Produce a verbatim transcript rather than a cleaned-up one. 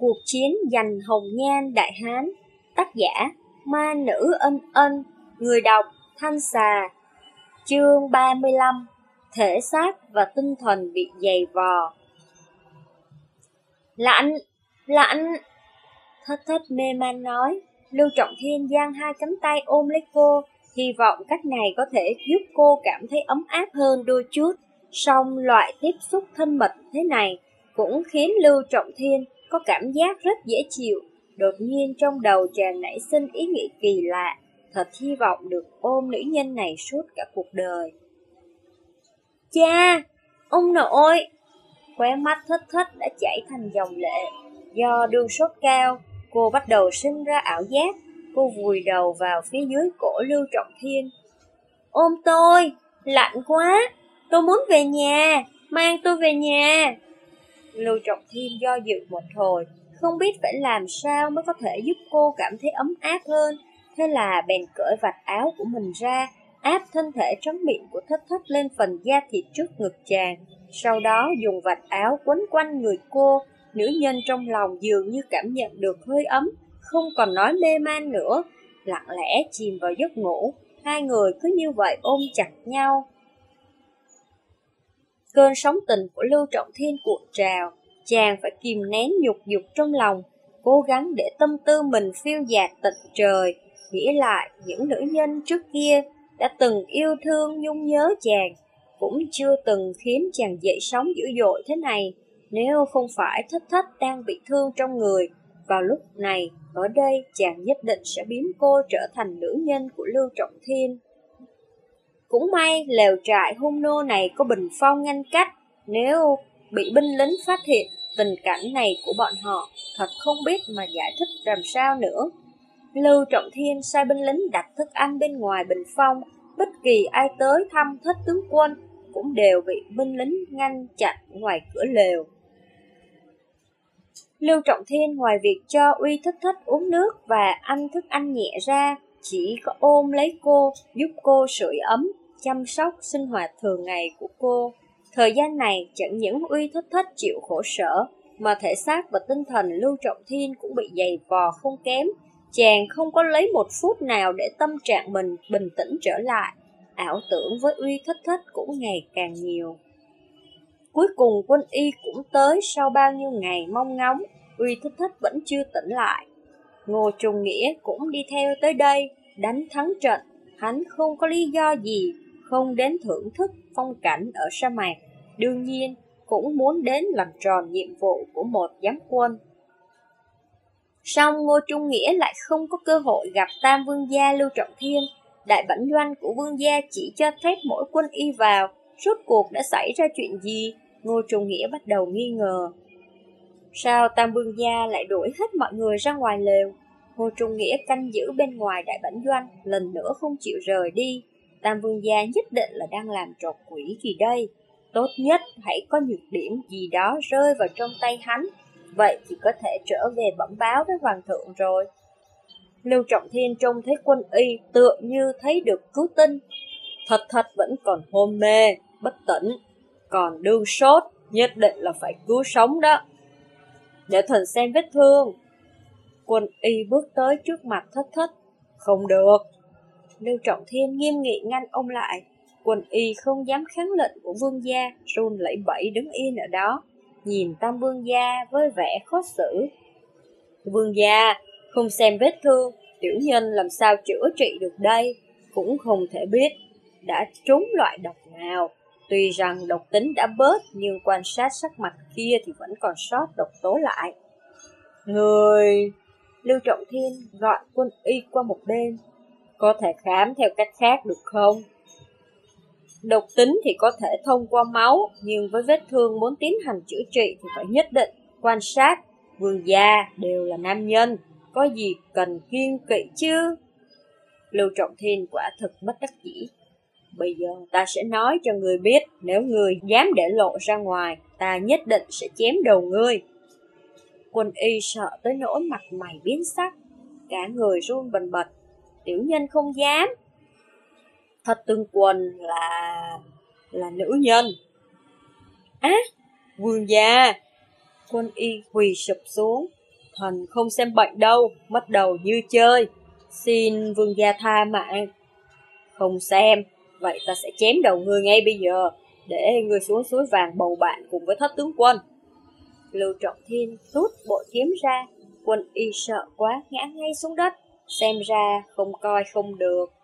Cuộc chiến giành hồng nhan Đại Hán. Tác giả Ma Nữ Ân Ân. Người đọc Thanh Xà. Chương ba mươi lăm. Thể xác và tinh thần bị dày vò. Lạnh, lạnh. Thất thất mê man nói. Lưu Trọng Thiên giang hai cánh tay ôm lấy cô, hy vọng cách này có thể giúp cô cảm thấy ấm áp hơn đôi chút. Song loại tiếp xúc thân mật thế này cũng khiến Lưu Trọng Thiên có cảm giác rất dễ chịu. Đột nhiên trong đầu chàng nảy sinh ý nghĩ kỳ lạ, thật hy vọng được ôm nữ nhân này suốt cả cuộc đời. Cha, ông nội! Khóe mắt Thất Thất đã chảy thành dòng lệ. Do đương sốt cao, cô bắt đầu sinh ra ảo giác. Cô vùi đầu vào phía dưới cổ Lưu Trọng Thiên. Ôm tôi, lạnh quá, tôi muốn về nhà, mang tôi về nhà. Lưu Trọng Thiên do dự một hồi, không biết phải làm sao mới có thể giúp cô cảm thấy ấm áp hơn. Thế là bèn cởi vạt áo của mình ra, áp thân thể trắng mịn của Thất Thất lên phần da thịt trước ngực chàng. Sau đó dùng vạt áo quấn quanh người cô. Nữ nhân trong lòng dường như cảm nhận được hơi ấm, không còn nói mê man nữa, lặng lẽ chìm vào giấc ngủ. Hai người cứ như vậy ôm chặt nhau. Cơn sóng tình của Lưu Trọng Thiên cuộn trào, chàng phải kìm nén nhục dục trong lòng, cố gắng để tâm tư mình phiêu dạt tận trời, nghĩ lại những nữ nhân trước kia đã từng yêu thương nhung nhớ chàng, cũng chưa từng khiến chàng dậy sóng dữ dội thế này. Nếu không phải Thất Thất đang bị thương trong người, vào lúc này, ở đây chàng nhất định sẽ biến cô trở thành nữ nhân của Lưu Trọng Thiên. Cũng may lều trại hung nô này có bình phong ngăn cách, nếu bị binh lính phát hiện tình cảnh này của bọn họ, thật không biết mà giải thích làm sao nữa. Lưu Trọng Thiên sai binh lính đặt thức ăn bên ngoài bình phong, bất kỳ ai tới thăm Thất tướng quân cũng đều bị binh lính ngăn chặn ngoài cửa lều. Lưu Trọng Thiên ngoài việc cho Uy Thất Thất uống nước và ăn thức ăn nhẹ ra, chỉ có ôm lấy cô, giúp cô sưởi ấm, chăm sóc sinh hoạt thường ngày của cô. Thời gian này chẳng những Uy Thất Thất chịu khổ sở, mà thể xác và tinh thần Lưu Trọng Thiên cũng bị dày vò không kém. Chàng không có lấy một phút nào để tâm trạng mình bình tĩnh trở lại, ảo tưởng với Uy Thất Thất cũng ngày càng nhiều. Cuối cùng Quân Y cũng tới. Sau bao nhiêu ngày mong ngóng, Uy Thất Thất vẫn chưa tỉnh lại. Ngô Trùng Nghĩa cũng đi theo tới đây, đánh thắng trận. Hắn không có lý do gì không đến thưởng thức phong cảnh ở sa mạc, đương nhiên cũng muốn đến làm tròn nhiệm vụ của một giám quân. Song Ngô Trung Nghĩa lại không có cơ hội gặp Tam Vương gia Lưu Trọng Thiên. Đại bản doanh của Vương gia chỉ cho phép mỗi Quân Y vào. Rốt cuộc đã xảy ra chuyện gì? Ngô Trung Nghĩa bắt đầu nghi ngờ. Sao Tam Vương gia lại đuổi hết mọi người ra ngoài lều? Ngô Trung Nghĩa canh giữ bên ngoài đại bản doanh, lần nữa không chịu rời đi. Tam Vương gia nhất định là đang làm trò quỷ gì đây. Tốt nhất hãy có nhược điểm gì đó rơi vào trong tay hắn, vậy thì có thể trở về bẩm báo với hoàng thượng rồi. Lưu Trọng Thiên trông thấy Quân Y tựa như thấy được cứu tinh. Thật thật vẫn còn hôn mê, bất tỉnh, còn đương sốt, nhất định là phải cứu sống đó. Để thần xem vết thương. Quân Y bước tới trước mặt Thất Thất. Không được. Lưu Trọng Thiên nghiêm nghị ngăn ông lại. Quân Y không dám kháng lệnh của vương gia, run lẩy bẩy đứng yên ở đó, nhìn Tam Vương gia với vẻ khó xử. Vương gia, không xem vết thương, tiểu nhân làm sao chữa trị được đây, cũng không thể biết đã trúng loại độc nào. Tuy rằng độc tính đã bớt, nhưng quan sát sắc mặt kia thì vẫn còn sót độc tố lại. Người... Lưu Trọng Thiên gọi Quân Y qua một bên. Có thể khám theo cách khác được không? Độc tính thì có thể thông qua máu, nhưng với vết thương muốn tiến hành chữa trị thì phải nhất định quan sát. Vương gia đều là nam nhân, có gì cần kiêng kỵ chứ? Lưu Trọng Thiên quả thực bất đắc dĩ. Bây giờ ta sẽ nói cho người biết, nếu người dám để lộ ra ngoài, ta nhất định sẽ chém đầu ngươi. Quân Y sợ tới nỗi mặt mày biến sắc, cả người run bần bật. Tiểu nhân không dám. Thật Tương Quân là... là nữ nhân. Á, à, vương gia. Quân Y quỳ sụp xuống. Thần không xem bệnh đâu, mất đầu như chơi. Xin vương gia tha mạng. Không xem, vậy ta sẽ chém đầu ngươi ngay bây giờ, để ngươi xuống suối vàng bầu bạn cùng với thất tướng quân. Lưu Trọng Thiên rút bội kiếm ra, Quân Y sợ quá ngã ngay xuống đất, xem ra không coi không được.